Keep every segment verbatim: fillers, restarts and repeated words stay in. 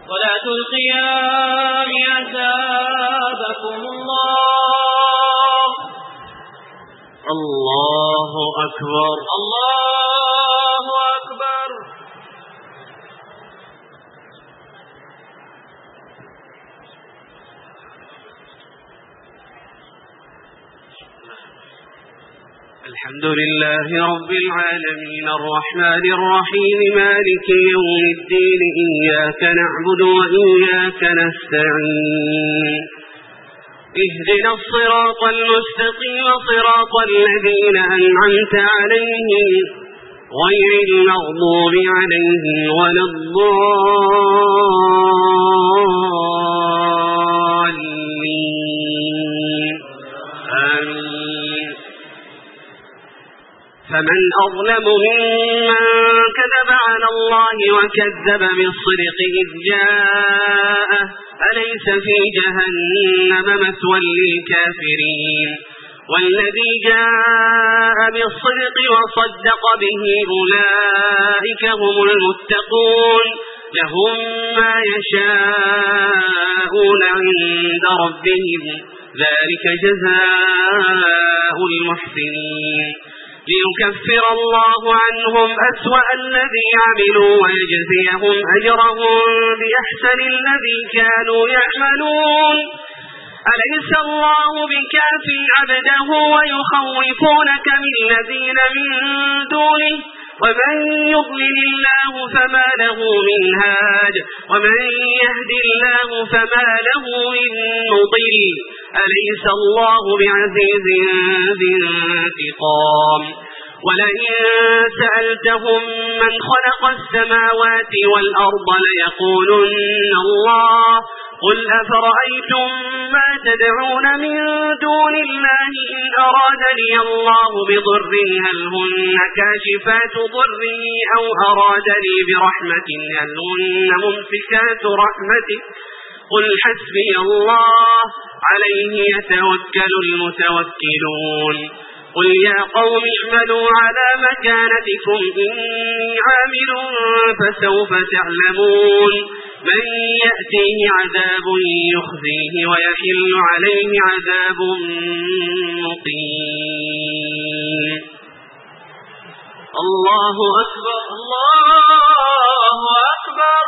صلاة القيام أثابكم الله. الله أكبر الله أكبر. الحمد لله رب العالمين الرحمن الرحيم مالك يوم الدين إياك نعبد وإياك نستعين اهدنا الصراط المستقيم صراط الذين أنعمت عليهم غير المغضوب عليهم ولا الضالين آمين. فمن أظلم ممن كذب على الله وكذب بالصدق إذ جاءه أليس في جهنم مثوى للكافرين والذي جاء بالصدق وصدق به أولئك هم المتقون لهم ما يشاءون عند ربهم ذلك جزاء المحسنين ليكفر الله عنهم أسوأ الذي عملوا ويجزيهم أجرهم بأحسن الذي كانوا يعملون. أليس الله بكاف عبده ويخوفونك بالذين من دونه ومن يضلل الله فما له من هاد ومن يهد الله فما له من مضل أليس الله بعزيز ذي انتقام. ولئن سألتهم من خلق السماوات والأرض ليقولن الله قل أفرأيتم ما تدعون من دون الله إن أرادني الله بضر هل هن كاشفات ضره أو أرادني برحمة هل هن ممسكات رحمته قل حسبي الله عليه يتوكل المتوكلون. قل يا قوم اعملوا على مكانتكم إني عامل فسوف تعلمون من يأتيه عذاب يخزيه ويحل عليه عذاب مقيم. الله أكبر الله أكبر.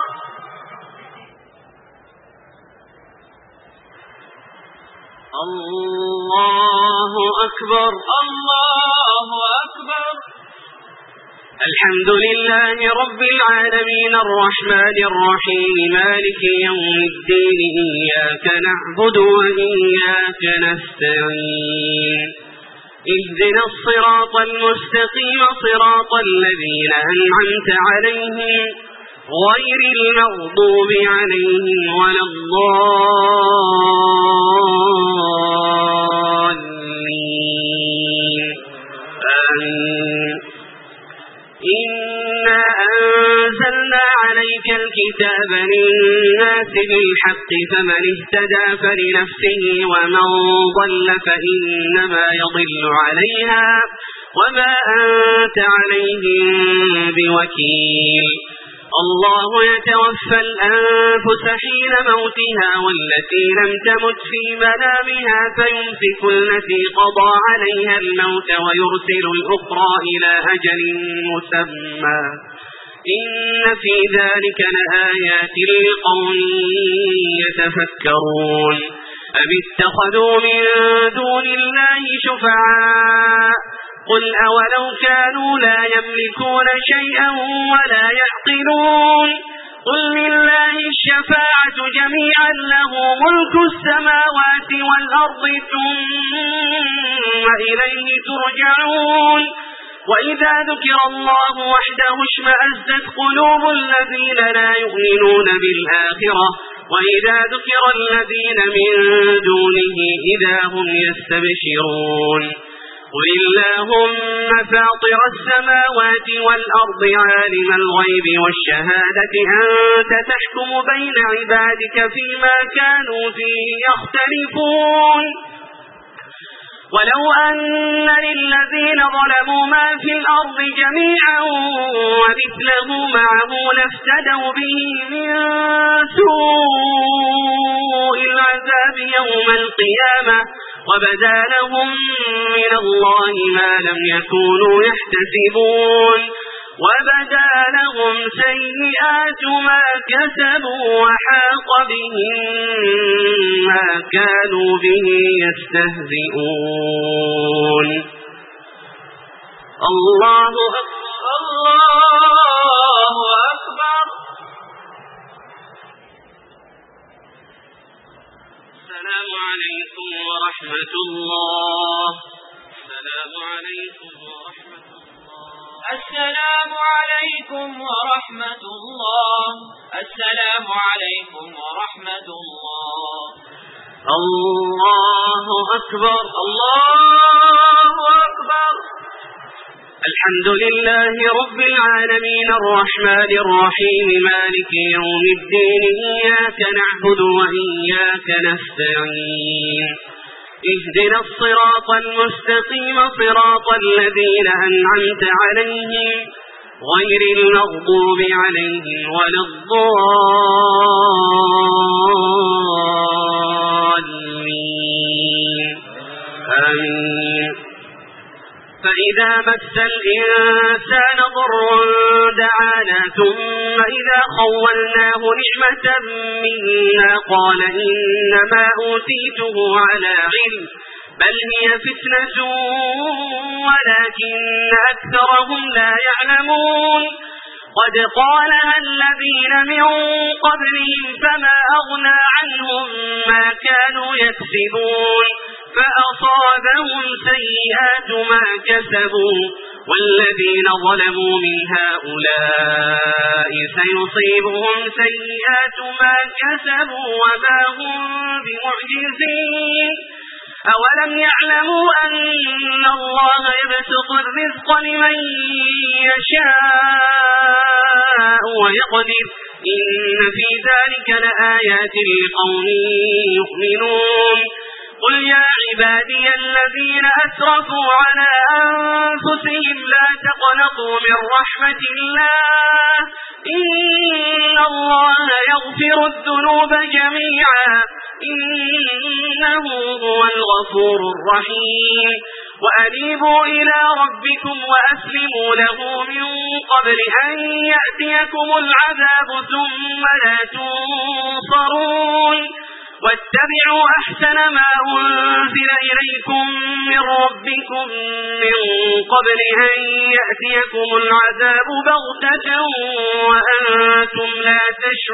الله أكبر الله أكبر. الحمد لله رب العالمين الرحمن الرحيم مالك يوم الدين إياك نعبد وإياك نستعين اهدنا الصراط المستقيم صراط الذين أنعمت عليهم غير المغضوب عليهم ولا الضالين آمين. إنا أنزلنا عليك الكتاب للناس بالحق فمن اهتدى فلنفسه ومن ضل فإنما يضل عليها وما أنت عليهم بوكيل. الله يتوفى الأنفس حين موتها والتي لم تمت في منامها فيمسك التي قضى عليها الموت ويرسل الأخرى إلى أجل مسمى إن في ذلك لآيات لقوم يتفكرون. أم اتخذوا من دون الله شفعاء قل أولو كانوا لا يملكون شيئا ولا يعقلون قل لله الشفاعة جميعا له ملك السماوات والأرض ثم إليه ترجعون. وإذا ذكر الله وحده اشمأزت قلوب الذين لا يؤمنون بالآخرة وإذا ذكر الذين من دونه إذا هم يستبشرون. قل اللهم فاطر السماوات والأرض عالم الغيب والشهادة أنت تحكم بين عبادك فيما كانوا فيه يختلفون. ولو أن للذين ظلموا ما في الأرض جميعا ومثله معه لافتدوا به من سوء العذاب يوم القيامة وبدا لهم من الله ما لم يكونوا يحتسبون وبدا لهم سيئات ما كسبوا وحاق بهم ما كانوا به يستهزئون. الله أكبر الله أكبر. السلام عليكم ورحمة الله. السلام عليكم ورحمة الله. السلام عليكم ورحمة الله. السلام عليكم ورحمة الله. الله أكبر. الله أكبر. الحمد لله رب العالمين الرحمن الرحيم مالك يوم الدين إياك نعبد وإياك نستعين اهدنا الصراط المستقيم صراط الذين أنعمت عليهم غير المغضوب عليهم ولا الضالين آمين. فإذا مس الإنسان ضر دعانا ثم إذا خولناه نعمة منا قال إنما أوتيته على علم بل هي فتنة ولكن أكثرهم لا يعلمون. قد قالها الذين من قبلهم فما أغنى عنهم ما كانوا يكسبون فأصابهم سيئات ما كسبوا والذين ظلموا من هؤلاء سيصيبهم سيئات ما كسبوا وما هم بمعجزين. أولم يعلموا أن الله يبسط الرزق لمن يشاء ويقدر إن في ذلك لآيات لقوم يؤمنون. قل يا عبادي الذين أسرفوا على أنفسهم لا تقنطوا من رحمة الله إن الله يغفر الذنوب جميعا إنه هو الغفور الرحيم. وأنيبوا إلى ربكم وأسلموا له من قبل أن يأتيكم العذاب ثم لا تنصرون. واتبعوا أحسن ما أنزل إليكم من ربكم من قبل أن يأتيكم العذاب بغتة وأنتم لا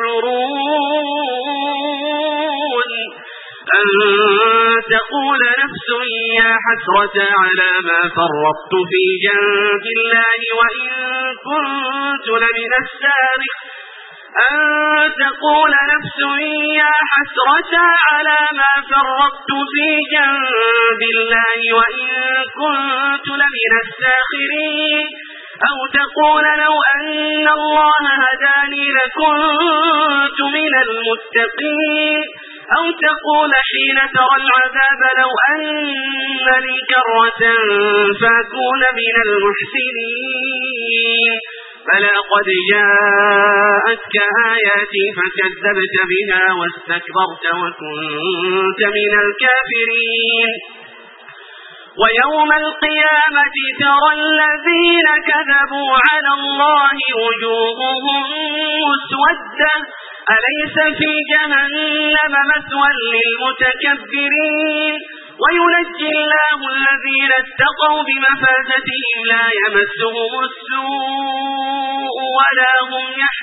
تشعرون أن تقول نفس يا حسرة على ما فرطت في جنب الله وإن كنت لمن السابقين أن تقول نفس يا حسرة على ما فرطت في جنب الله وإن كنت لمن الساخرين أو تقول لو أن الله هداني لكنت من المتقين أو تقول حين ترى العذاب لو أن لي كرة فأكون من المحسنين. فلا قد جاءتك آياتي فكذبت بها واستكبرت وكنت من الكافرين. ويوم القيامة ترى الذين كذبوا على الله وجوههم مسودة أليس في جهنم مثوى للمتكبرين. وينجي الله الذين اتقوا بمفازتهم لا يمسهم السوء ولا هم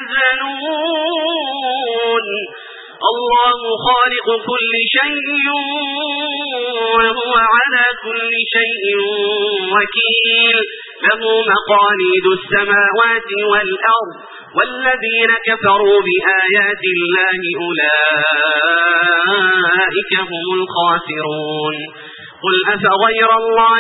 يحزنون. الله خالق كل شيء وهو على كل شيء وكيل له مقاليد السماوات والأرض والذين كفروا بآيات الله أولئك هم الخاسرون. قل أفغير الله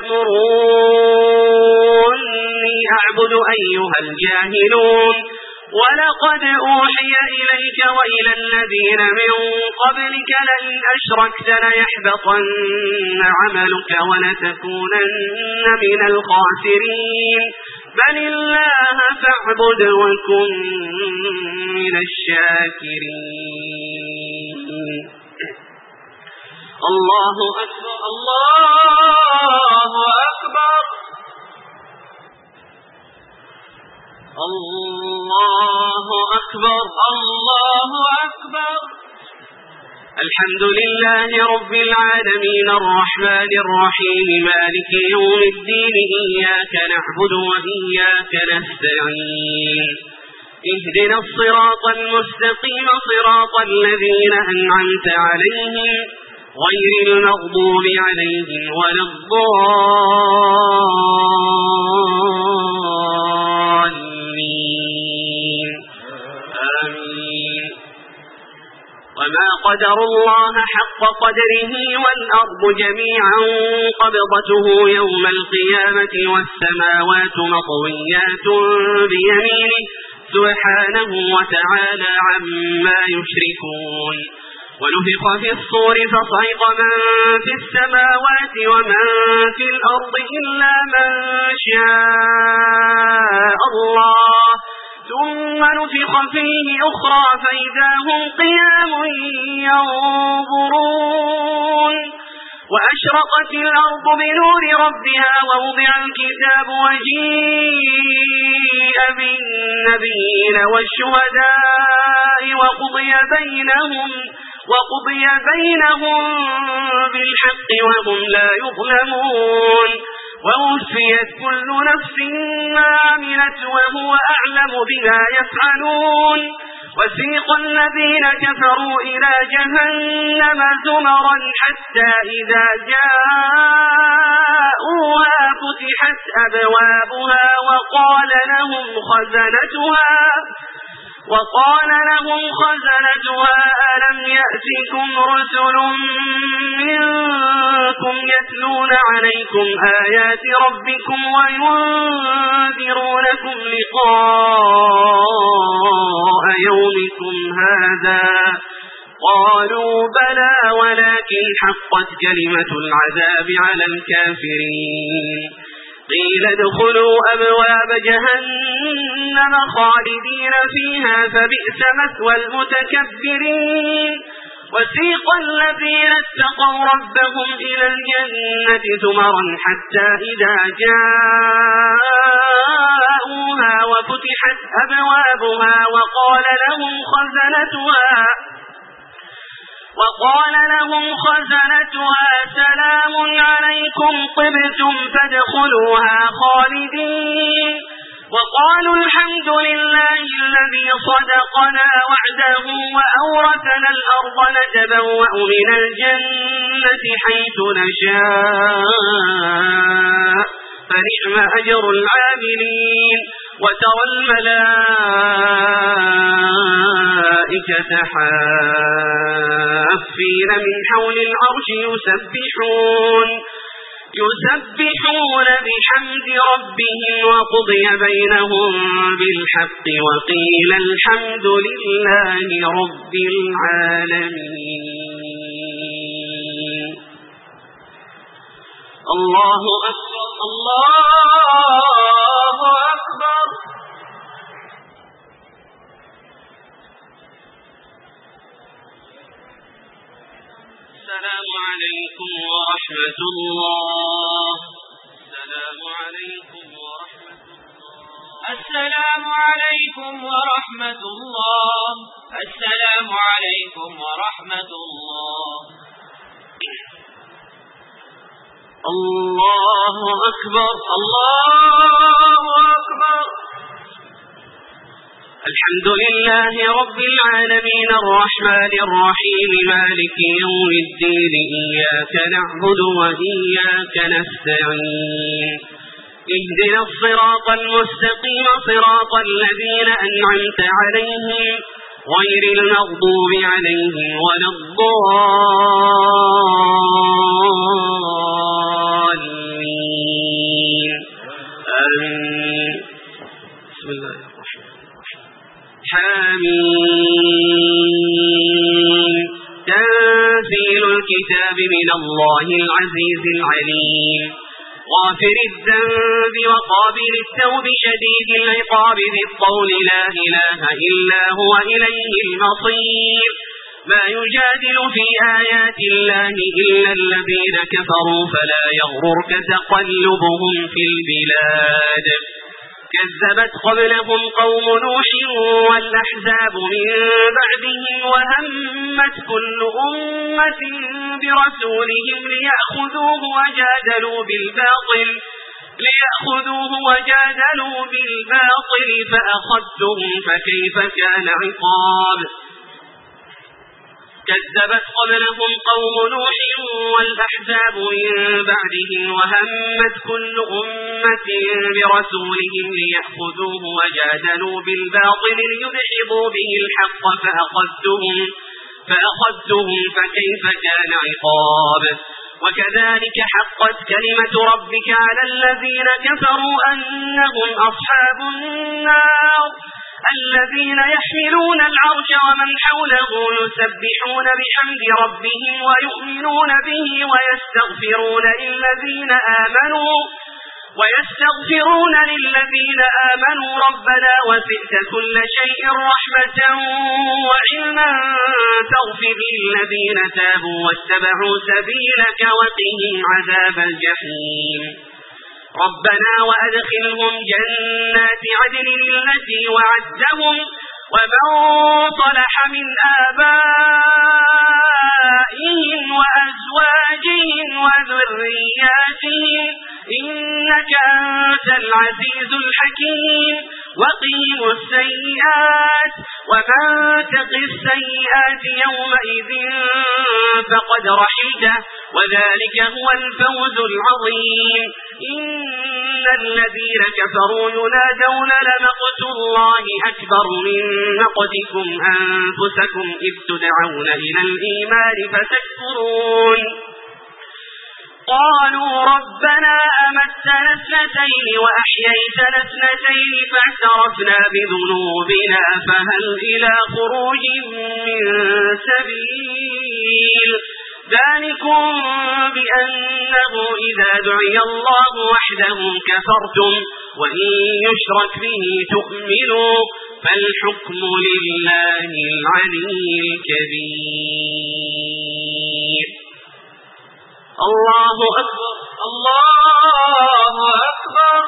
تأمروني أعبد أيها الجاهلون. ولقد أوحي إليك وإلى الذين من قبلك لئن أشركت ليحبطن عملك ولتكونن من الخاسرين. بل الله فاعبد وكن من الشاكرين. الله أكبر الله أكبر الله أكبر الله أكبر. الحمد لله رب العالمين الرحمن الرحيم مالك يوم الدين إياك نعبد وإياك نستعين اهدنا الصراط المستقيم صراط الذين أنعمت عليهم غير المغضوب عليهم ولا الضالين آمين. وما قدر الله حق قدره والأرض جميعا قبضته يوم القيامة والسماوات مطويات بيمينه سبحانه وتعالى عما يشركون. ونفخ في الصور فصعق من في السماوات ومن في الأرض إلا من شاء الله ثم نفخ فيه أخرى فإذا هم قيام ينظرون. وأشرقت الأرض بنور ربها ووضع الكتاب وجيء بالنبيين والشهداء وقضي بينهم وقضي بينهم بالحق وهم لا يظلمون. ووفيت كل نفس ما عملت وهو أعلم بما يفعلون. وسيق الذين كفروا إلى جهنم زمرا حتى إذا جاءوها فتحت أبوابها وقال لهم خزنتها وقال لهم خزنتها ألم يأتكم رسل منكم يتلون عليكم آيات ربكم وينذرونكم لقاء يومكم هذا قالوا بلى ولكن حقت كلمة العذاب على الكافرين. قيل ادخلوا أبواب جهنم خالدين فيها فبئس مثوى المتكبرين. وسيق الذين اتقوا ربهم إلى الجنة زمرا حتى إذا جاءوها وفتحت أبوابها وقال لهم خزنتها وقال لهم خزنتها سلام عليكم طبتم فادخلوها خالدين. وقالوا الحمد لله الذي صدقنا وعده وأورثنا الأرض نتبوأ من الجنة حيث نشاء فنعم أجر العاملين. وترى الملائكة حافين من حول العرش يسبحون يسبحون بحمد ربهم وقضي بينهم بالحق وقيل الحمد لله رب العالمين. الله أكبر الله أكبر. السلام عليكم ورحمة الله. السلام عليكم ورحمة الله. السلام عليكم ورحمة الله. السلام عليكم ورحمة الله. الله أكبر الله أكبر. الحمد لله رب العالمين الرحمن الرحيم مالك يوم الدين إياك نعبد وإياك نستعين اهدنا الصراط المستقيم صراط الذين أنعمت عليهم غير المغضوب عليهم ولا الضالين آمين. بسم الله الرحمن الرحيم. حميم تنزيل الكتاب من الله العزيز العليم. غافر الذنب وقابل التوب شديد العقاب ذي الطول لا إله إلا هو إليه المصير ما يجادل في آيات الله إلا الذين كفروا فلا يغررك تقلبهم في البلاد كذبت قبلهم قوم نوح والأحزاب من بعدهم وهمت كل أمة برسولهم ليأخذوه وجادلوا بالباطل ليأخذوه وجادلوا بالباطل فأخذتهم فكيف كان عقاب كذبت قبلهم قوم نوح والأحزاب من بعدهم وهمت كل أمة برسولهم ليأخذوه وجادلوا بالباطل ليدحضوا به الحق فأخذتهم, فأخذتهم فكيف كان عقاب وكذلك حقت كلمة ربك على الذين كفروا أنهم أصحاب النار الذين يحملون العرش ومن حوله يسبحون بحمد ربهم ويؤمنون به ويستغفرون للذين آمنوا ويستغفرون للذين آمنوا ربنا وسعت كل شيء رحمة وعلما فاغفر للذين تابوا واتبعوا سبيلك وقهم عذاب الجحيم ربنا وأدخلهم جنات عدن التي وعدتهم ومن صلح من آبائهم وأزواجهم وذرياتهم إنك أنت العزيز الحكيم وقهم السيئات ومن تق السيئات يومئذ فقد رحمته وذلك هو الفوز العظيم إن الذين كفروا ينادون لمقت الله أكبر من مقتكم أنفسكم إذ تدعون إلى الإيمان فتكفرون قالوا ربنا أمتنا اثنتين وأحييتنا اثنتين فاعترفنا بذنوبنا فهل إلى خروج من سبيل ذلكم بأنه إذا دعي الله وحده كفرتم وإن يشرك به تؤمنوا فالحكم لله العلي الكبير الله أكبر الله أكبر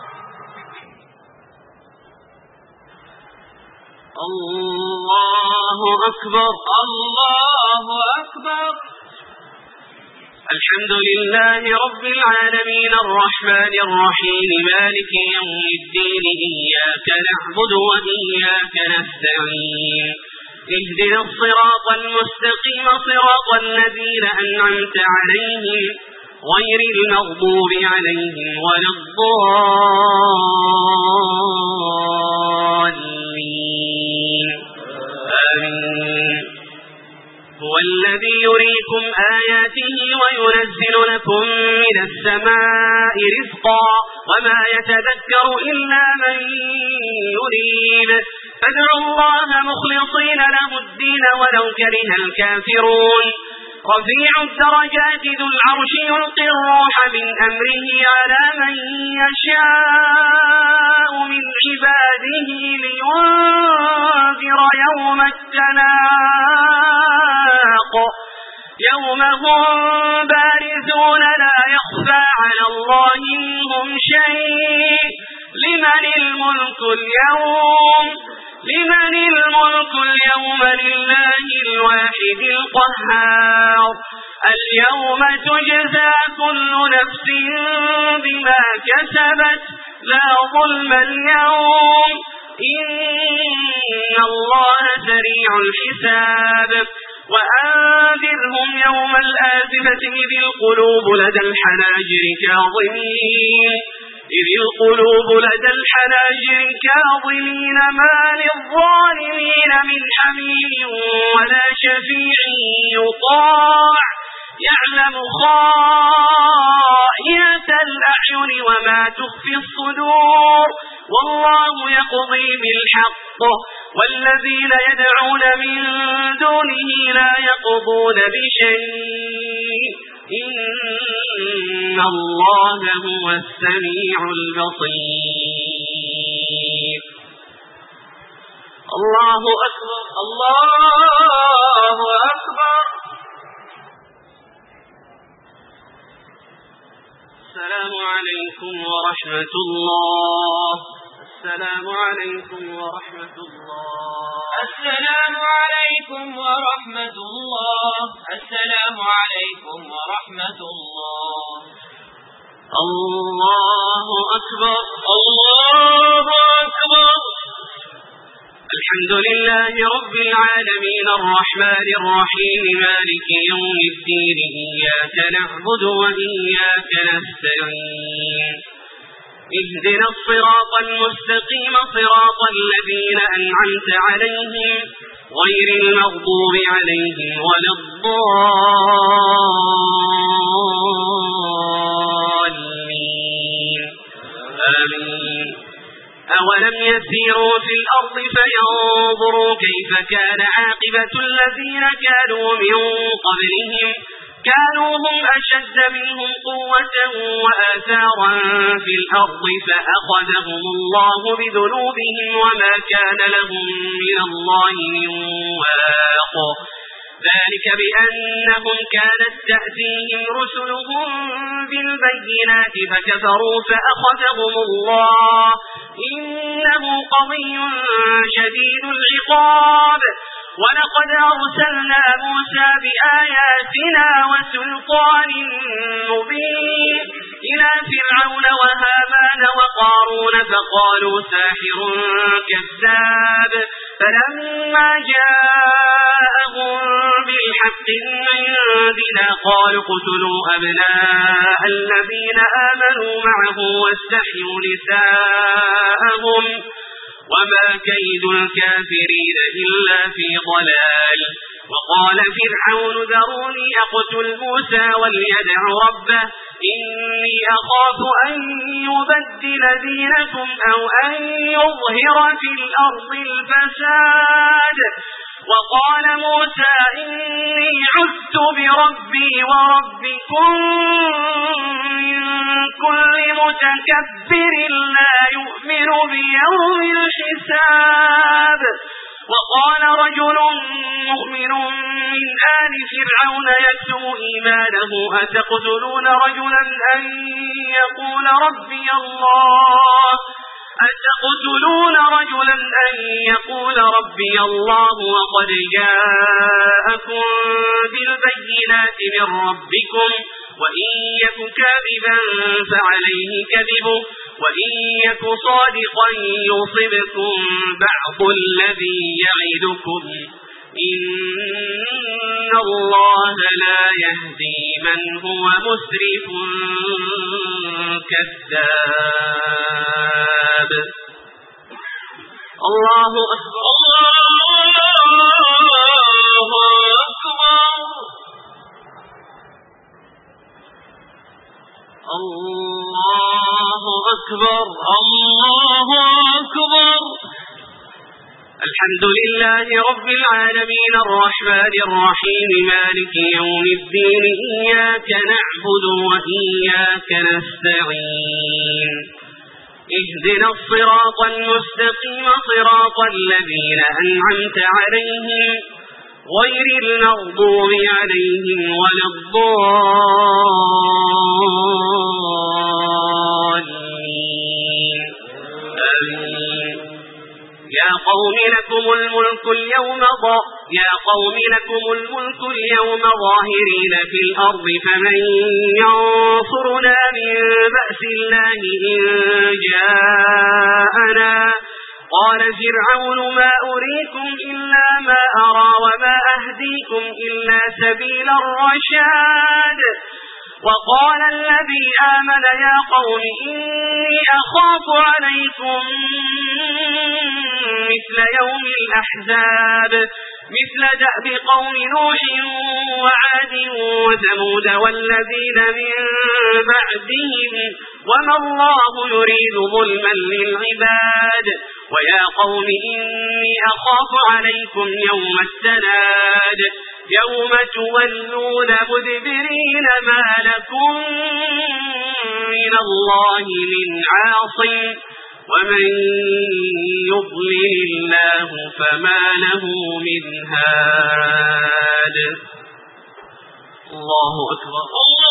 الله أكبر الله أكبر الحمد لله رب العالمين الرحمن الرحيم مالك يوم الدين إياك نعبد وإياك نستعين اهدنا الصراط المستقيم صراط الذين أنعمت عليهم غير المغضوب عليهم ولا الضالين آمين هو الذي يريكم آياته وينزل لكم من السماء رزقا وما يتذكر إلا من يريد فادعوا الله مخلصين له الدين ولو كره الكافرون رفيع الدرجات ذو العرش يلقي الروح من أمره على من يشاء من عباده لينذر يوم التلاق يوم هم بارزون لا يخفى على الله منهم شيء لمن الملك اليوم لمن الملك اليوم لله الواحد القهار اليوم تجزى كل نفس بما كسبت لا ظلم اليوم إن الله سريع الحساب وأنذرهم يوم الآزفة إذ القلوب لدى الحناجر كاظمين إذ القلوب لدى الحناجر كاظمين ما للظالمين من حميم ولا شفيع يطاع يعلم خائنة الأعين وما تخفي الصدور والله يقضي بالحق والذين يدعون من دونه لا يقضون بشيء إن الله هو السميع البصير. الله أكبر الله أكبر. السلام عليكم ورحمة الله. السلام عليكم ورحمة الله. السلام عليكم ورحمة الله. السلام عليكم ورحمة الله. الله أكبر الله أكبر. الحمد لله رب العالمين الرحمن الرحيم مالك يوم الدين إياك نعبد وإياك نستعين اهدنا الصراط المستقيم صراط الذين أنعمت عليهم غير المغضوب عليهم ولا الضالين آمين. أولم يسيروا في الأرض فينظروا كيف كان عاقبة الذين كانوا من قبلهم كانوا هم أشد منهم قوة وآثارا في الأرض فأخذهم الله بذنوبهم وما كان لهم من الله من واق. ذلك بأنهم كانت تأتيهم رسلهم بالبينات فكفروا فأخذهم الله إنه قوي شديد العقاب. ولقد أرسلنا موسى بآياتنا وسلطان مبين إلى فرعون وهامان وقارون فقالوا ساحر كذاب فلما جاءهم بالحق من عندنا قالوا اقتلوا أبناء الذين آمنوا معه واستحيوا نساءهم وما كيد الكافرين إلا في ضلال. وقال فرعون ذروني أقتل موسى وليدع ربه إني أخاف أن يبدل دينكم أو أن يظهر في الأرض الفساد. وقال موسى إني عذت بربي وربكم من كل متكبر لا يؤمن بيوم الحساب. وقال رجل مؤمن من آل فرعون يكتم إيمانه أتقتلون رجلا أن يقول ربي الله أتقتلون رجلا أن يقول ربي الله وقد جاءكم بالبينات من ربكم وإن يك كاذبا فعليه كذبه وإن يك صادقا يصبكم بعض الذي يعدكم إن الله لا يهدي من هو مسرف كذاب. الله أكبر الله أكبر. الله أكبر الله أكبر. الحمد لله رب العالمين الرحمن الرحيم مالك يوم الدين إياك نعبد وإياك نستعين اهدنا الصراط المستقيم صراط الذين أنعمت عليهم غير المغضوب عليهم ولا الضالين آمين. يا قوم لكم الملك اليوم ضا يا قوم لكم الملك اليوم ظاهرين في الأرض فمن ينصرنا من بأس الله إن جاءنا. قال فرعون ما أريكم إلا ما أرى وما أهديكم إلا سبيل الرشاد. وقال الذي آمن يا قوم إني أخاف عليكم مثل يوم الأحزاب مثل دأب قوم نوح وعاد وثمود والذين من بعدهم وما الله يريد ظلما للعباد. ويا قوم إني أخاف عليكم يوم التناد يوم تولون مدبرين ما لكم من الله من عاصم ومن يضلل الله فما له من هاد. الله أكبر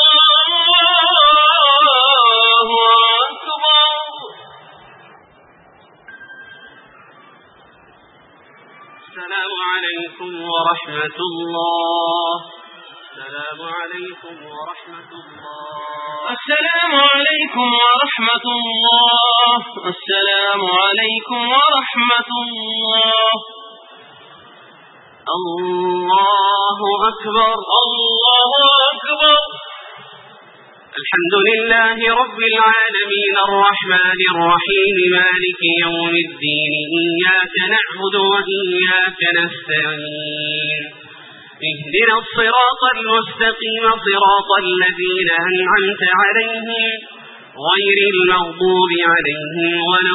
الله أكبر. السلام عليكم ورحمة الله. السلام عليكم ورحمة الله. السلام عليكم ورحمة الله. السلام عليكم ورحمة الله. الله أكبر الله أكبر. الحمد لله رب العالمين الرحمن الرحيم مالك يوم الدين إياك نعبد وإياك نستعين اهدنا الصراط المستقيم صراط الذين أنعمت عليهم غير المغضوب عليهم ولا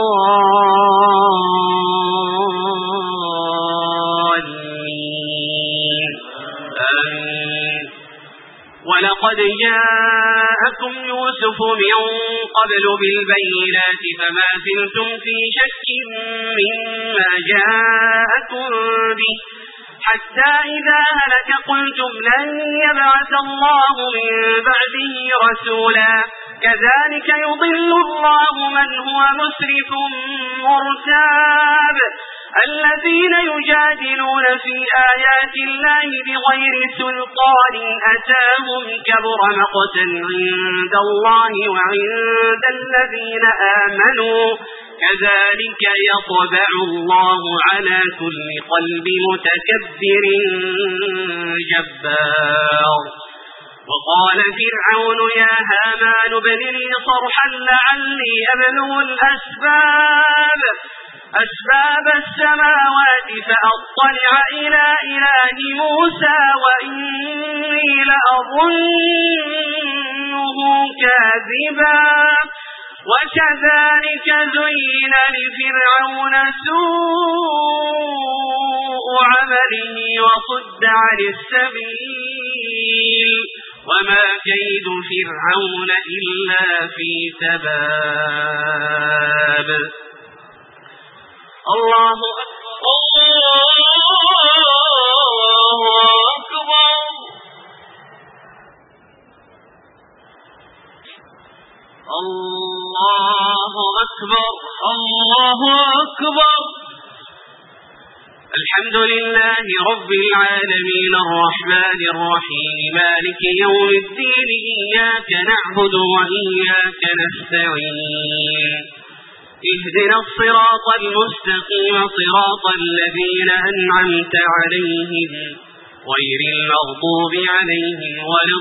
الضالين آمين. ولقد جاءكم يوسف من قبل بالبينات فما زلتم في شك مما جاءكم به حتى إذا هلك قلتم لن يبعث الله من بعده رسولا كذلك يضل الله من هو مسرف مرتاب. الذين يجادلون في آيات الله بغير سلطان أتاهم كبر مقتا عند الله وعند الذين آمنوا كذلك يطبع الله على كل قلب متكبر جبار. وقال فرعون يا هامان ابن لي صرحا لعلي أبلغ الأسباب أسباب السماوات فأطلع إلى إله موسى وإني لأظنه كاذبا. وكذلك زين لفرعون سوء عمله وصد عن السبيل وما كيد فرعون إلا في تباب. الله أكبر. الله أكبر الله أكبر. الحمد لله رب العالمين الرحمن الرحيم مالك يوم الدين إياك نعبد وإياك نستعين اهدنا الصراط المستقيم صراط الذين أنعمت عليهم غير المغضوب عليهم ولا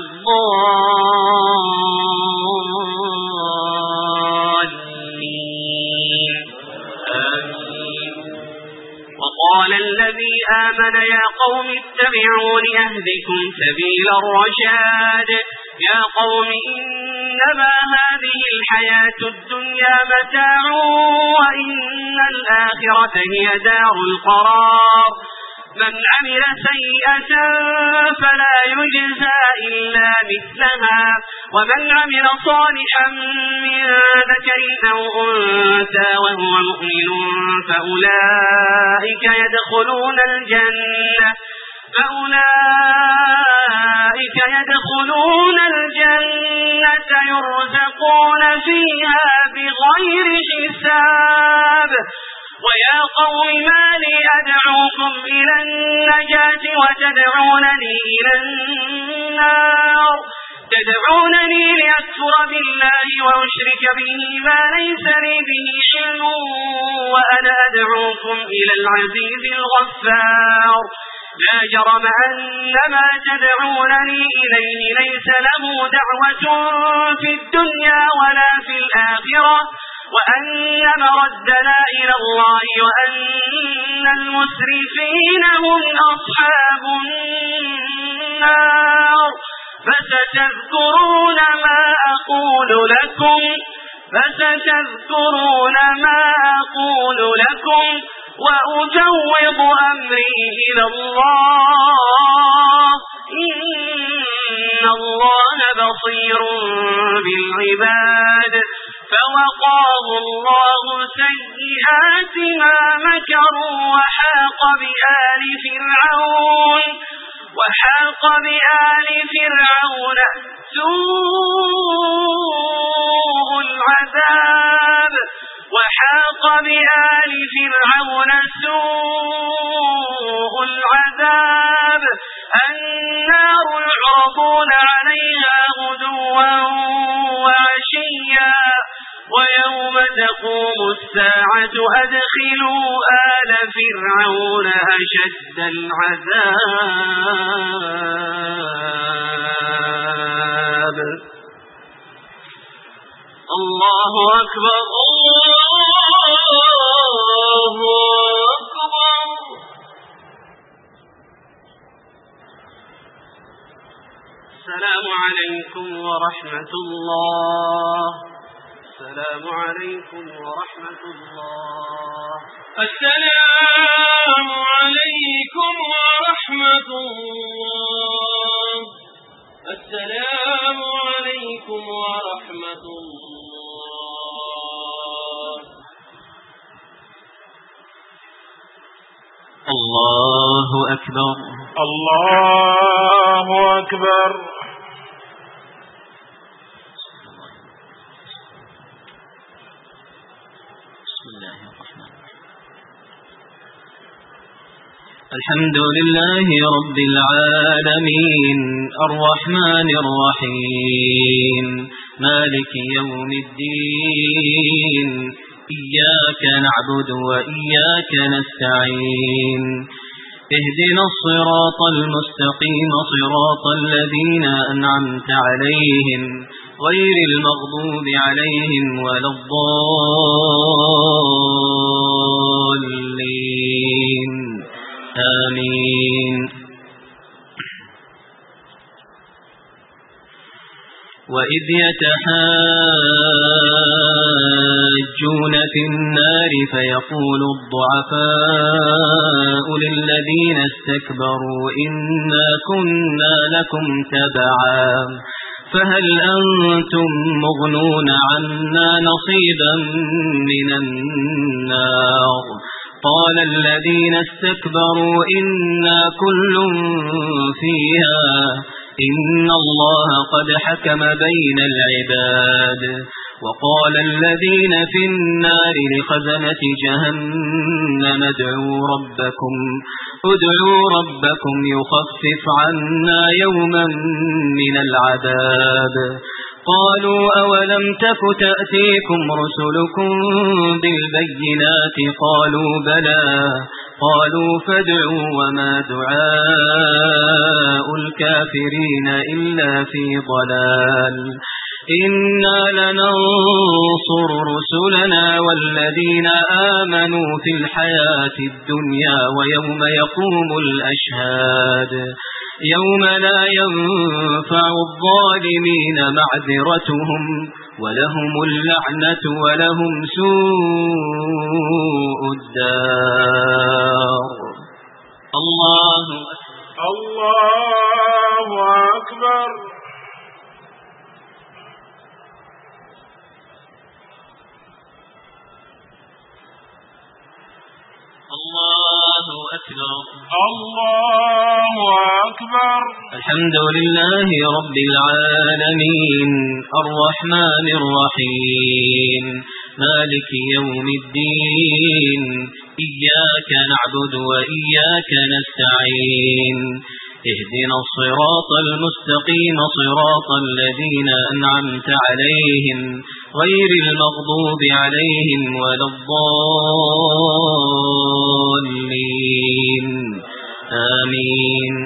الضالين آمين. وقال الذي آمن يا قوم اتبعون أهدكم سبيل الرشاد يا قوم إنما هذه الحياة الدنيا متاع وإن الآخرة هي دار القرار. من عمل سيئة فلا يجزى إلا مثلها ومن عمل صالحا من ذكر أو أنثى وهو مؤمن فأولئك يدخلون الجنة فأولئك يدخلون الجنة يرزقون فيها بغير حساب. ويا قوم ما لي أدعوكم إلى النجاة وتدعونني إلى النار تدعونني لأكفر بالله وأشرك به ما ليس لي به علم وأنا أدعوكم إلى العزيز الغفار. لا جرم أن ما تدعونني إليه ليس له دعوة في الدنيا ولا في الآخرة وأن مردنا إلى الله وأن المسرفين هم أصحاب النار. فستذكرون ما أقول لكم فستذكرون ما أقول لكم وأجوض أمري إلى الله بصير بالعباد فوقاه الله سيئات ما مكروا وحاق بآل فرعون وحاق بآل فرعون سوء العذاب وحاق بآل فرعون سوء العذاب النار يعرضون عليها غدوا وعشيا ويوم تقوم الساعة أدخلوا آل فرعون أشد العذاب. الله أكبر الله أكبر. السلام عليكم ورحمة الله. السلام عليكم ورحمة الله. السلام عليكم ورحمة الله. السلام عليكم ورحمة الله. الله أكبر الله أكبر. الحمد لله رب العالمين الرحمن الرحيم مالك يوم الدين إياك نعبد وإياك نستعين اهدنا الصراط المستقيم صراط الذين أنعمت عليهم غير المغضوب عليهم ولا الضالين آمين. وإذ يتحاجون في النار فيقول الضعفاء للذين استكبروا إنا كنا لكم تبعا فهل أنتم مغنون عنا نصيبا من النار قال الذين استكبروا إنا كل فيها إن الله قد حكم بين العباد وقال الذين في النار لخزنة جهنم ادعوا ربكم ادعوا ربكم يخفف عنا يوما من العذاب قالوا أولم تك تأتيكم رسلكم بالبينات قالوا بلى قالوا فادعوا وما دعاء الكافرين إلا في ضلال إنا لننصر رسلنا والذين آمنوا في الحياة الدنيا ويوم يقوم الأشهاد يوم لا ينفع الظالمين معذرتهم ولهم اللعنة ولهم سوء الدار. الله الله أكبر. الله أكبر الله أكبر. الحمد لله رب العالمين الرحمن الرحيم مالك يوم الدين إياك نعبد وإياك نستعين اهدنا الصراط المستقيم صراط الذين أنعمت عليهم غير المغضوب عليهم ولا الضالين آمين.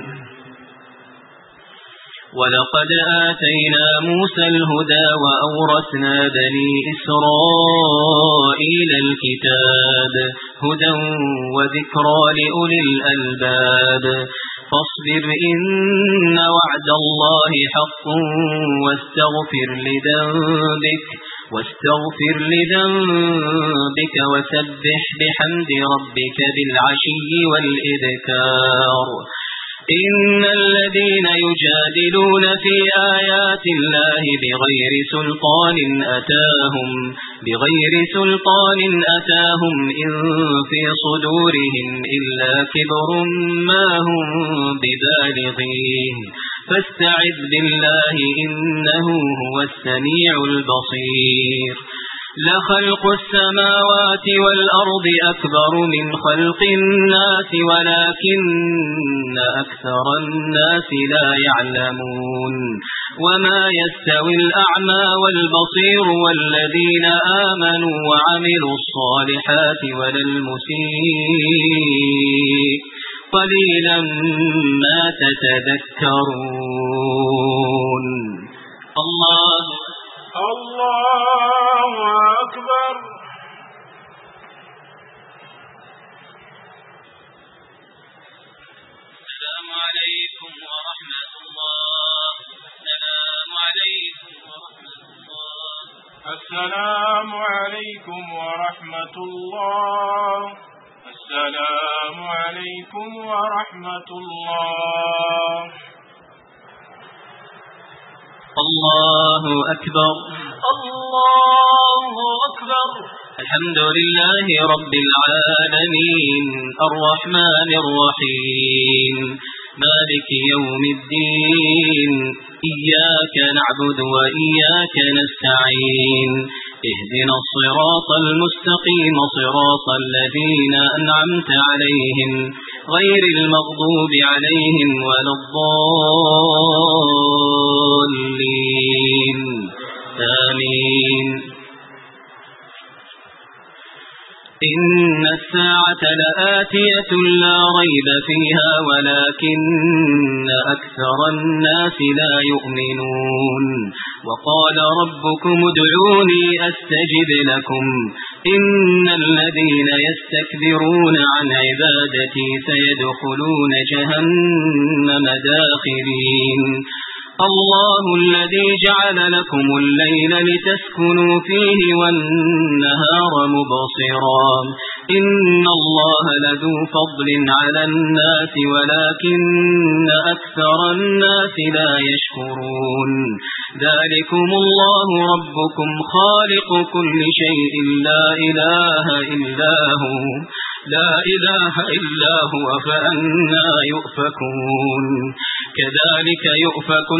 ولقد آتينا موسى الهدى وأورثنا بني إسرائيل الكتاب هدى وذكرى لأولي الألباب فاصبر إن وعد الله حق واستغفر لذنبك واستغفر لذنبك وسبح بحمد ربك بالعشي والإذكار إن الذين يجادلون في آيات الله بغير سلطان أتاهم بغير سلطان أتاهم إن في صدورهم إلا كبر ما هم ببالغيه فاستعذ بالله إنه هو السميع البصير لخلق السماوات والأرض أكبر من خلق الناس ولكن أكثر الناس لا يعلمون وما يستوي الأعمى والبصير والذين آمنوا وعملوا الصالحات ولا المسيء قليلا ما تتذكرون الله الله أكبر. السلام عليكم ورحمة الله. السلام عليكم ورحمة الله. السلام عليكم ورحمة الله. السلام عليكم ورحمة الله. الله أكبر. الله أكبر. الحمد لله رب العالمين الرحمن الرحيم مالك يوم الدين إياك نعبد وإياك نستعين اهدنا الصراط المستقيم صراط الذين أنعمت عليهم غير المغضوب عليهم ولا الضالين آمين. إن الساعة لآتية لا ريب فيها ولكن أكثر الناس لا يؤمنون وقال ربكم ادعوني أستجب لكم إن الذين يستكبرون عن عبادتي سيدخلون جهنم داخرين. الله الذي جعل لكم الليل لتسكنوا فيه والنهار مبصرا إن الله لذو فضل على الناس ولكن أكثر الناس لا يشكرون. ذلكم الله ربكم خالق كل شيء لا إله إلا هو لا إله إلا هو فأنى يؤفكون. كذلك يؤفك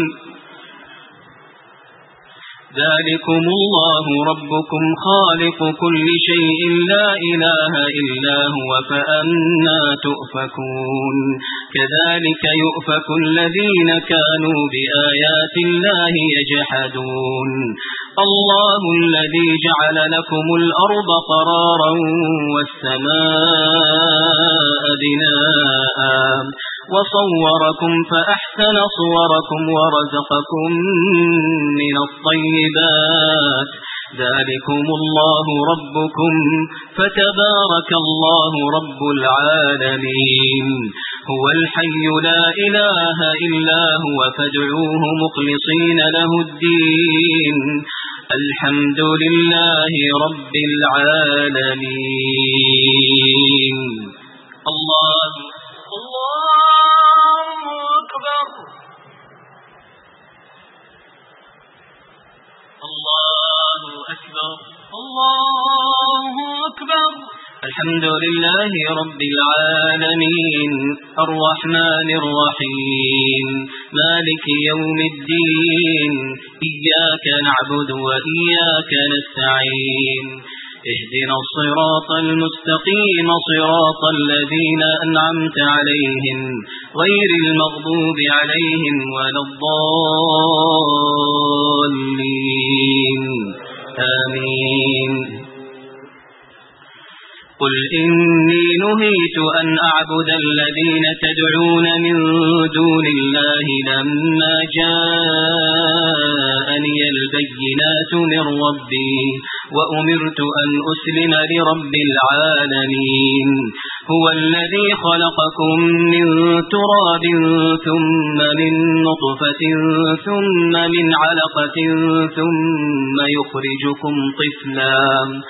ذلكم الله ربكم خالق كل شيء لا إله إلا هو فأنى تؤفكون. كذلك يؤفك الذين كانوا بآيات الله يجحدون. الله الذي جعل لكم الأرض قرارا والسماء بناء وصوركم فأحسن صوركم ورزقكم من الطيبات. ذلكم الله ربكم فتبارك الله رب العالمين. هو الحي لا إله إلا هو فادعوه مخلصين له الدين. الحمد لله رب العالمين. الله الله أكبر. الله أكبر. الله أكبر. الحمد لله رب العالمين الرحمن الرحيم مالك يوم الدين إياك نعبد وإياك نستعين اهدنا الصراط المستقيم صراط الذين أنعمت عليهم غير المغضوب عليهم ولا الضالين آمين. قل إني نهيت أن أعبد الذين تدعون من دون الله لما جاءني البينات من ربي وأمرت أن أسلم لرب العالمين. هو الذي خلقكم من تراب ثم من نطفة ثم من علقة ثم يخرجكم طفلا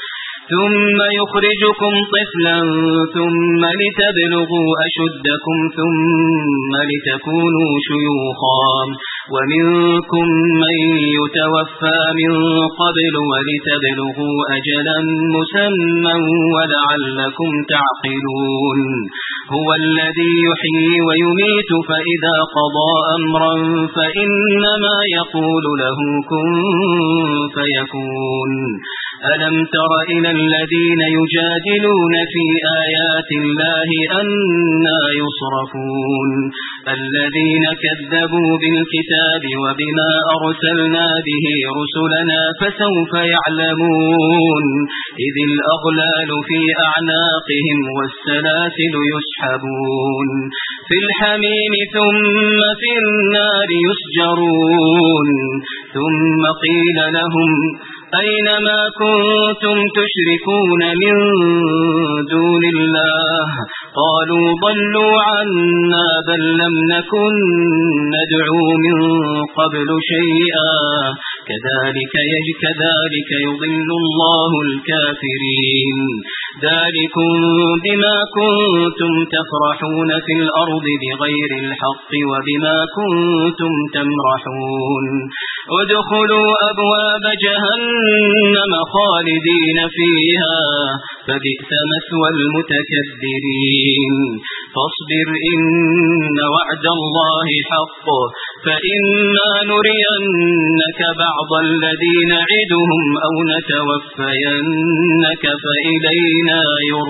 ثم يخرجكم طفلا ثم لتبلغوا أشدكم ثم لتكونوا شيوخا ومنكم من يتوفى من قبل ولتبلغوا أجلا مسمى ولعلكم تعقلون هو الذي يحيي ويميت فإذا قضى أمرا فإنما يقول له كن فيكون ألم تر إلى الذين يجادلون في آيات الله أنى يصرفون الذين كذبوا بالكتاب وبما أرسلنا به رسلنا فسوف يعلمون إذ الأغلال في أعناقهم والسلاسل يسحبون في الحميم ثم في النار يسجرون ثم قيل لهم أينما كنتم تشركون من دون الله قالوا ضلوا عنا بل لم نكن ندعو من قبل شيئا كذلك كذلك يضل الله الكافرين ذلكم بما كنتم تفرحون في الأرض بغير الحق وبما كنتم تمرحون ادخلوا أبواب جهنم خالدين فيها فبئس مثوى المتكبرين فاصبر إن وعد الله حق فإما نرينك بعض الذي نعدهم أو نتوفينك فإلينا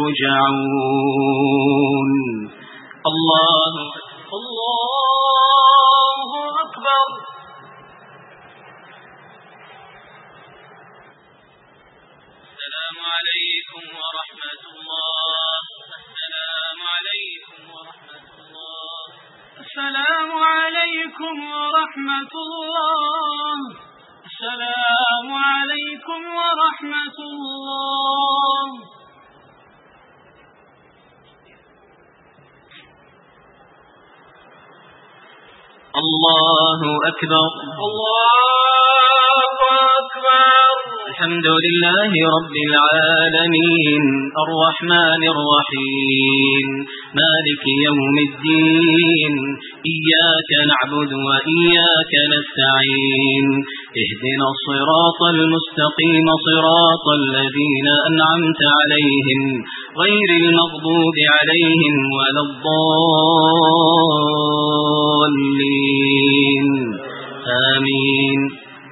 يرجعون الله الله أكبر السلام عليكم ورحمة الله السلام عليكم ورحمة الله السلام عليكم ورحمة الله السلام عليكم ورحمة الله الله أكبر الله أكبر الحمد لله رب العالمين الرحمن الرحيم مالك يوم الدين إياك نعبد وإياك نستعين اهدنا الصراط المستقيم صراط الذين أنعمت عليهم غير المغضوب عليهم ولا الضالين آمين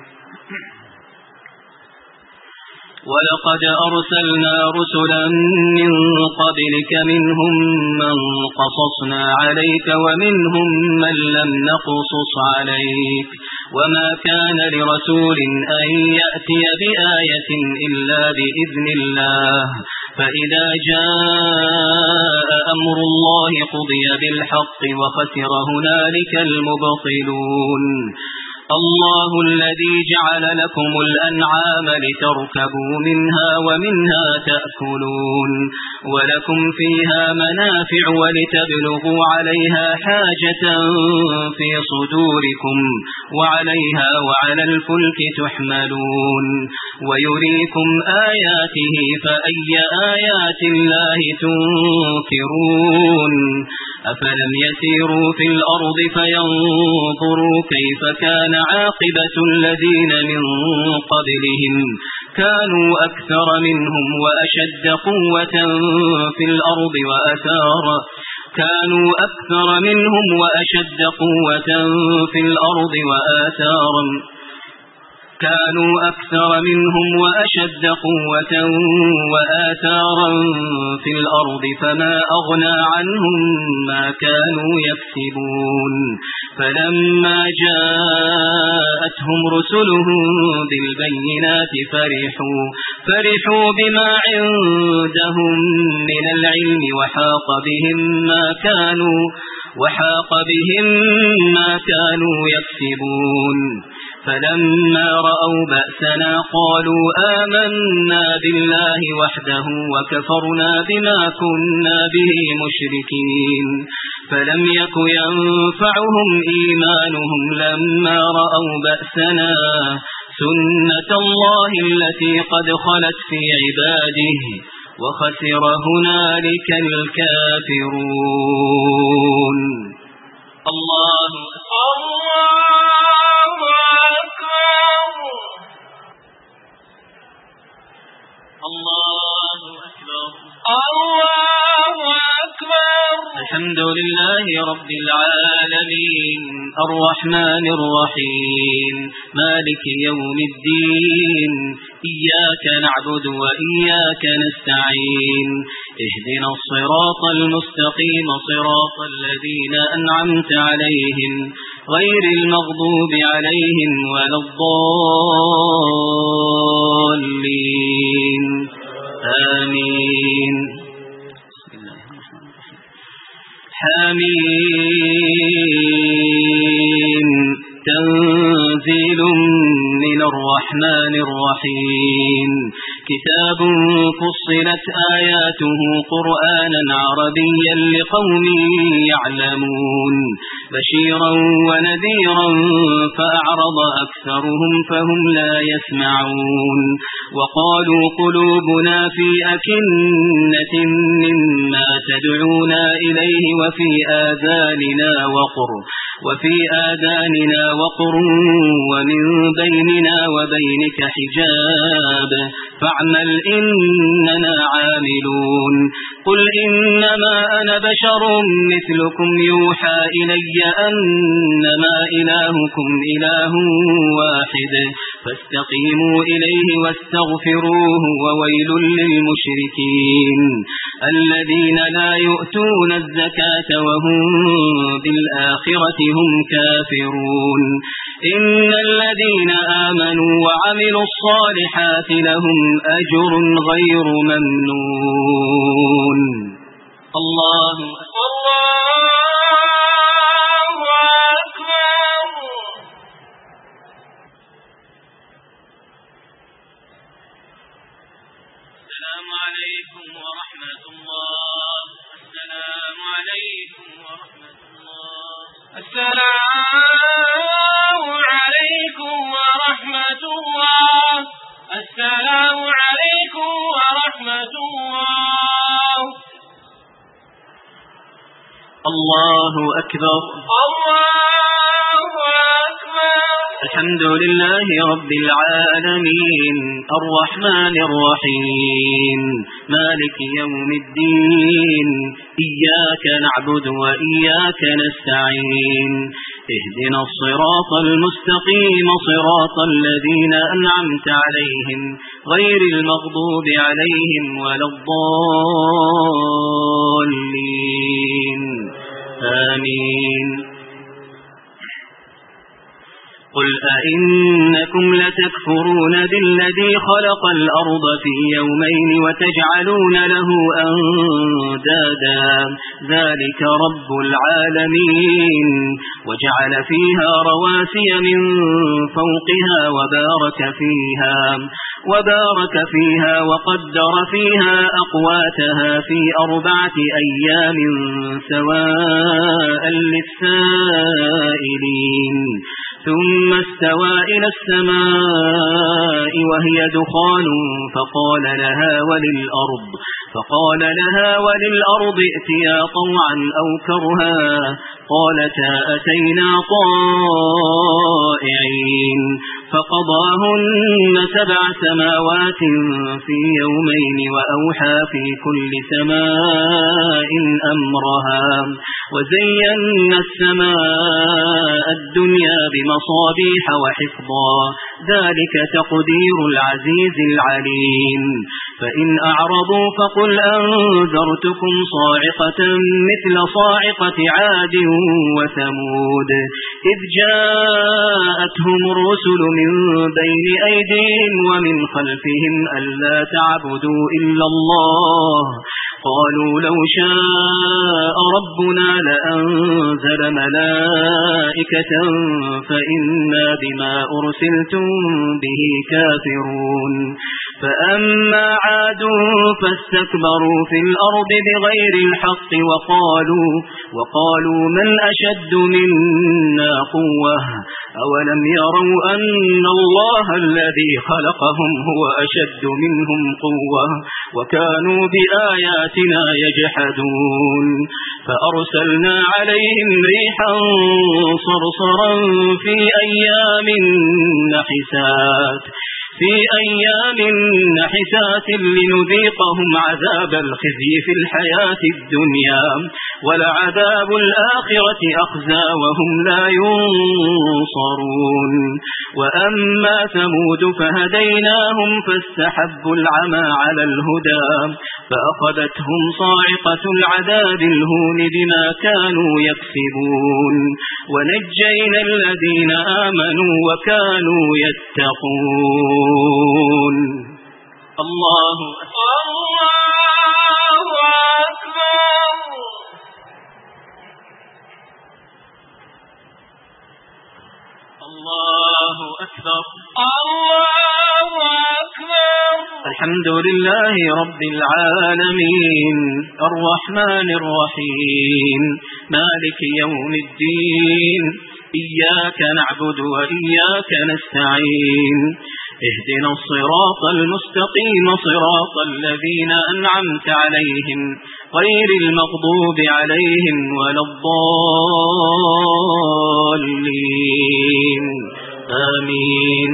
ولقد أرسلنا رسلا من قبلك منهم من قصصنا عليك ومنهم من لم نقصص عليك وما كان لرسول أن يأتي بآية إلا بإذن الله فإذا جاء أمر الله قضي بالحق وخسر هنالك المبطلون الله الذي جعل لكم الأنعام لتركبوا منها ومنها تأكلون ولكم فيها منافع ولتبلغوا عليها حاجة في صدوركم وعليها وعلى الفلك تحملون ويريكم آياته فأي آيات الله تنكرون أفلم يسيروا في الأرض فينظروا كيف كان عاقبة الذين من قبلهم كانوا أكثر منهم وأشد قوة في الأرض وأثارا كانوا أكثر منهم وأشد قوة في الأرض وآثارا كانوا أكثر منهم وأشد قوة وآثارا في الأرض فما أغنى عنهم ما كانوا يكسبون فلما جاءتهم رسلهم بالبينات فرحوا فرحوا بما عندهم من العلم وحاق بهم ما كانوا وحاق بهم ما كانوا يكسبون فلما رأوا بأسنا قالوا آمنا بالله وحده وكفرنا بما كنا به مشركين فلم يك ينفعهم إيمانهم لما رأوا بأسنا سنة الله التي قد خلت في عباده وخسر هنالك الكافرون. الله الله أكبر الله أكبر الله أكبر. الحمد لله رب العالمين الرحمن الرحيم مالك يوم الدين إياك نعبد وإياك نستعين اهدنا الصراط المستقيم صراط الذين أنعمت عليهم غير المغضوب عليهم ولا الضالين آمين. حميم تنزيل من الرحمن الرحيم كتاب فصلت آياته قرآنا عربيا لقوم يعلمون بشيرا ونذيرا فأعرض أكثرهم فهم لا يسمعون وقالوا قلوبنا في أكنة مما تدعونا إليه وفي آذاننا وقر وفي آذاننا وقر ومن بيننا وبينك حجاب فاعمل إننا عاملون. قل إنما أنا بشر مثلكم يوحى إلي أنما إلهكم إله واحد فاستقيموا إليه واستغفروه وويل للمشركين الذين لا يؤتون الزكاة وهم بالآخرة هم كافرون. إن الذين آمنوا وعملوا الصالحات لهم أجر غير ممنون. الله الله أكبر. السلام عليكم ورحمة الله. السلام عليكم ورحمة الله. السلام عليكم ورحمة الله. السلام عليكم ورحمة الله. الله أكبر الله أكبر. الحمد لله رب العالمين الرحمن الرحيم مالك يوم الدين إياك نعبد وإياك نستعين اهدنا الصراط المستقيم صراط الذين أنعمت عليهم غير المغضوب عليهم ولا الضالين آمين. قل أئنكم لتكفرون بالذي خلق الأرض في يومين وتجعلون له أندادا ذلك رب العالمين وجعل فيها رواسي من فوقها وبارك فيها وبارك فيها وقدر فيها أقواتها في أربعة أيام سواء للسائلين ثم استوى إلى السماء وهي دخان فقال لها وللأرض فقال لها وللأرض ائتيا طوعا أو كرها قالتا أتينا طائعين فقضاهن سبع سماوات في يومين وأوحى في كل سماء أمرها وزينا السماء الدنيا بمصابيح وحفظا ذلك تقدير العزيز العليم. فإن أعرضوا فقل أنذرتكم صاعقة مثل صاعقة عاد وثمود إذ جاءتهم الرسل من بين أيديهم ومن خلفهم ألا تعبدوا إلا الله قالوا لو شاء ربنا لأنزل ملائكة فإنا بما أرسلتم به كافرون. فأما عاد فاستكبروا في الأرض بغير الحق وقالوا, وقالوا من أشد منا قوة أولم يروا أن الله الذي خلقهم هو أشد منهم قوة وكانوا بآياتنا يجحدون فأرسلنا عليهم ريحا صرصرا في أيام نحسات في أيام نحسات لنذيقهم عذاب الخزي في الحياة الدنيا ولعذاب الآخرة أخزى وهم لا ينصرون وأما ثمود فهديناهم فاستحبوا العمى على الهدى فأخذتهم صاعقة العذاب الهون بما كانوا يكسبون ونجينا الذين آمنوا وكانوا يتقون. الله الله أكبر. الله أكبر. الله أكبر. الحمد لله رب العالمين الرحمن الرحيم مالك يوم الدين إياك نعبد وإياك نستعين اهدنا الصراط المستقيم صراط الذين أنعمت عليهم غير المغضوب عليهم ولا الضالين آمين.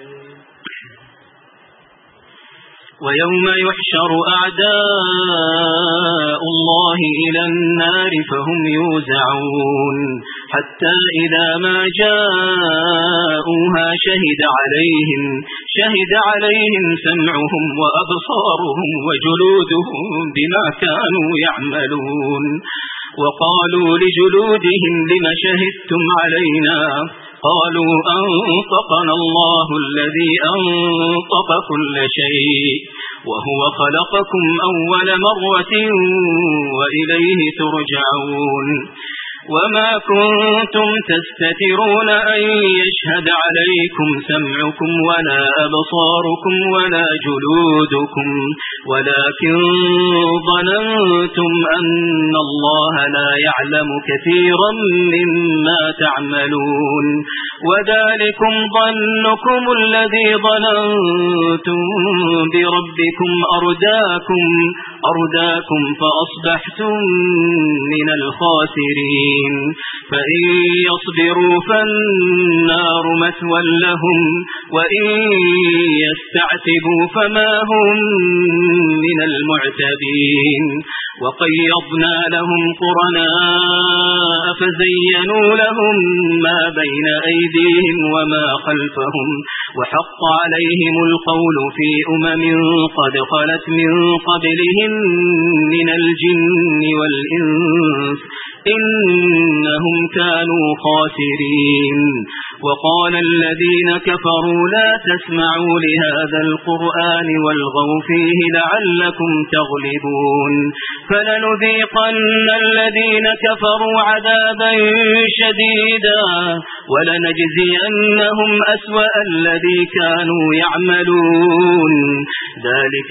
ويوم يحشر أعداء الله إلى النار فهم يوزعون حتى إذا ما جاءوها شهد عليهم شهد عليهم سمعهم وأبصارهم وجلودهم بما كانوا يعملون وقالوا لجلودهم لم شهدتم علينا قالوا أنطقنا الله الذي أنطق كل شيء وهو خلقكم أول مرة وإليه ترجعون وما كنتم تستترون أن يشهد عليكم سمعكم ولا أبصاركم ولا جلودكم ولكن ظننتم أن الله لا يعلم كثيرا مما تعملون وذلكم ظنكم الذي ظننتم بربكم أرداكم أرداكم فأصبحتم من الخاسرين فإن يصبروا فالنار مثوى لهم وإن يستعتبوا فما هم من المعتبين وقيضنا لهم قرناء فزينوا لهم ما بين أيديهم وما خلفهم وحق عليهم القول في أمم قد خلت من قبلهم من الجن والإنس إنهم كانوا خاسرين وقال الذين كفروا لا تسمعوا لهذا القرآن والغوا فيه لعلكم تغلبون فلنذيقن الذين كفروا عذابا شديدا ولنجزينهم أسوأ الذي كانوا يعملون ذلك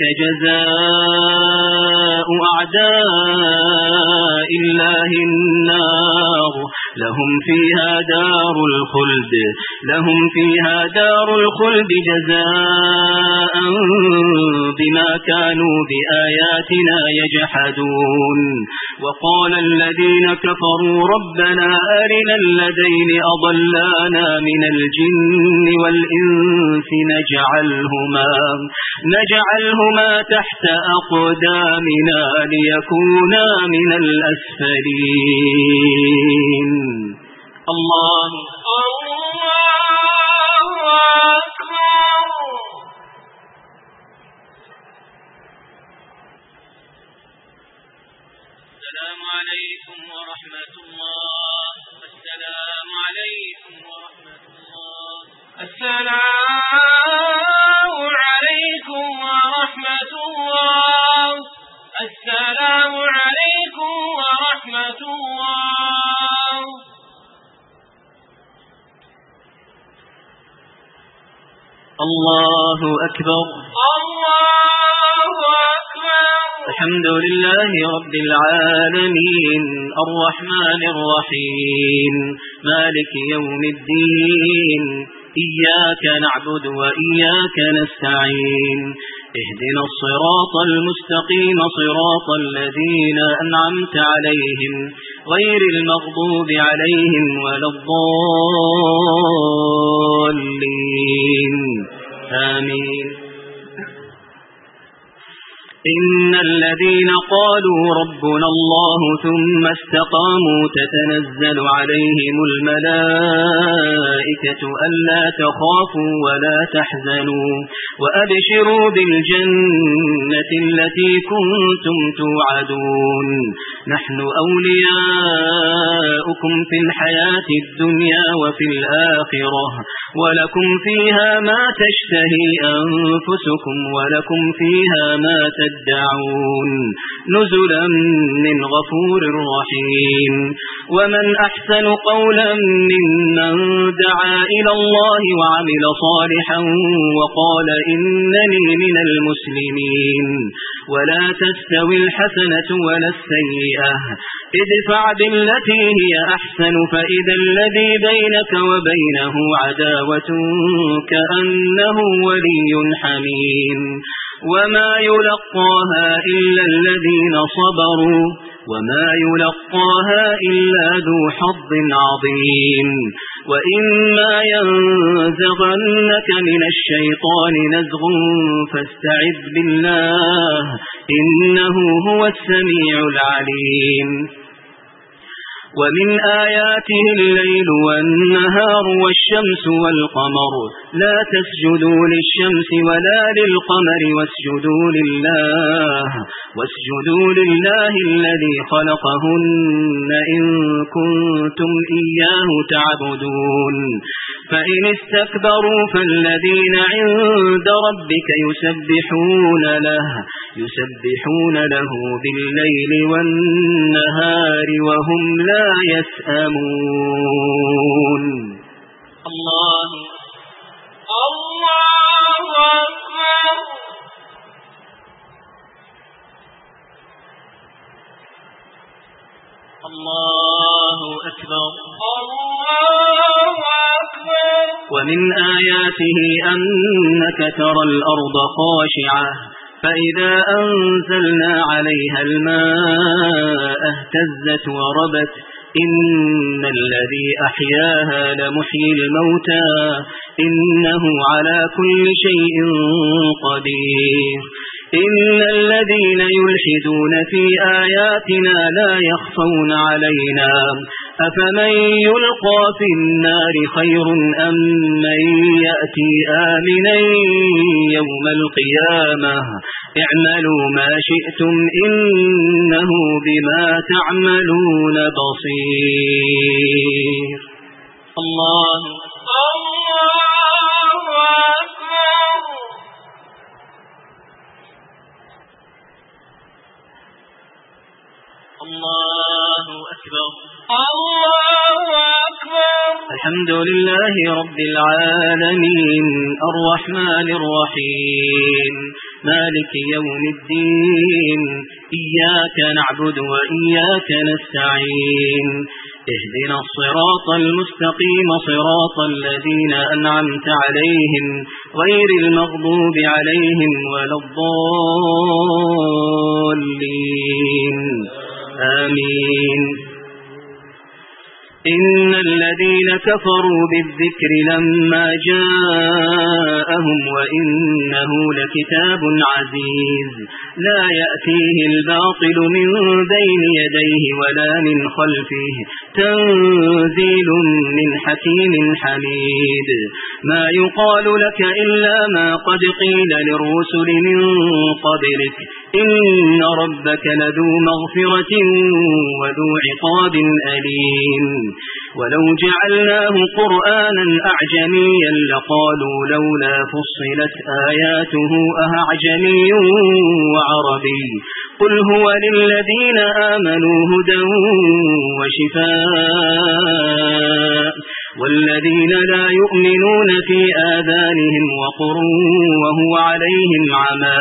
جزاء أعداء الله النار لهم فيها دار الخلد لهم فيها دار الخلد جزاء بما كانوا بآياتنا يجحدون وقال الذين كفروا ربنا أرنا الذين أضلانا من الجن والإنس نجعلهما نجعلهما تحت أقدامنا ليكونا من الأسفلين. الله الله أكبر. السلام عليكم ورحمة الله. السلام عليكم ورحمة الله. السلام عليكم ورحمة الله. السلام عليكم ورحمة الله. الله أكبر. الله أكبر. الحمد لله رب العالمين الرحمن الرحيم مالك يوم الدين إياك نعبد وإياك نستعين اهدنا الصراط المستقيم صراط الذين أنعمت عليهم غير المغضوب عليهم ولا الضالين آمين. إن الذين قالوا ربنا الله ثم استقاموا تتنزل عليهم الملائكة ألا تخافوا ولا تحزنوا وأبشروا بالجنة التي كنتم توعدون نحن أولياؤكم في الحياة الدنيا وفي الآخرة ولكم فيها ما تشتهي أنفسكم ولكم فيها ما تدعون نزلا من غفور رحيم. ومن أحسن قولا ممن دعا إلى الله وعمل صالحا وقال إنني من المسلمين. ولا تستوي الحسنة ولا السيئة ادفع بالتي هي أحسن فإذا الذي بينك وبينه عداوة كأنه ولي حميم. وما يلقاها إلا الذين صبروا وما يلقاها إلا ذو حظ عظيم. وإما ينزغنك من الشيطان نزغ فاستعذ بالله إنه هو السميع العليم. ومن آياته الليل والنهار والشمس والقمر لا تسجدوا للشمس ولا للقمر واسجدوا لله واسجدوا لله الذي خلقهن إن كنتم إياه تعبدون. فإن استكبروا فالذين عند ربك يسبحون له يسبحون له بالليل والنهار وهم لا يسأمون. الله الله أكبر. الله أكبر. الله أكبر. ومن آياته أنك ترى الأرض خاشعة فإذا أنزلنا عليها الماء اهتزت وربت إن الذي أحياها لمحيي الموتى إنه على كل شيء قدير. إن الذين يلحدون في آياتنا لا يخفون علينا أفمن يلقى في النار خير أم من يأتي آمنا يوم القيامة اعملوا ما شئتم إنه بما تعملون بصير. الله الله أكبر. الله أكبر. الله أكبر. الحمد لله رب العالمين الرحمن الرحيم مالك يوم الدين إياك نعبد وإياك نستعين اهدنا الصراط المستقيم صراط الذين أنعمت عليهم غير المغضوب عليهم ولا الضالين آمين. إن الذين كفروا بالذكر لما جاءهم وإنه لكتاب عزيز لا يأتيه الباطل من بين يديه ولا من خلفه تنزيل من حكيم حميد. ما يقال لك إلا ما قد قيل للرسل من قبلك إن ربك لذو مغفرة وذو عقاب أليم. ولو جعلناه قرآنا أعجميا لقالوا لولا فصلت آياته أعجمي وعربي قل هو للذين آمنوا هدى وشفاء والذين لا يؤمنون في آذانهم وقر وهو عليهم عمى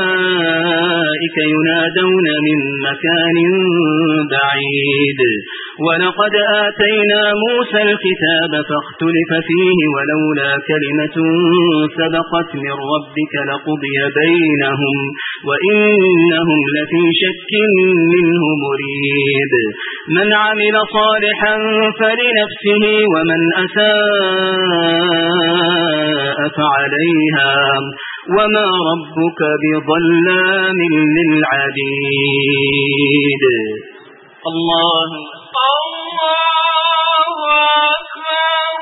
أولئك ينادون من مكان بعيد ولقد آتينا موسى الكتاب فاختلف فيه ولولا كلمة سبقت من ربك لقضي بينهم وإنهم لفي شك منه مريب من عمل صالحا فلنفسه ومن أساء فعليها وما ربك بظلام للعبيد. الله الله أكبر.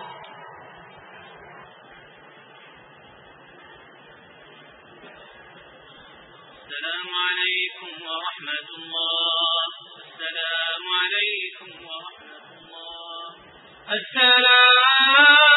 السلام عليكم ورحمة الله. السلام عليكم ورحمة الله. السلام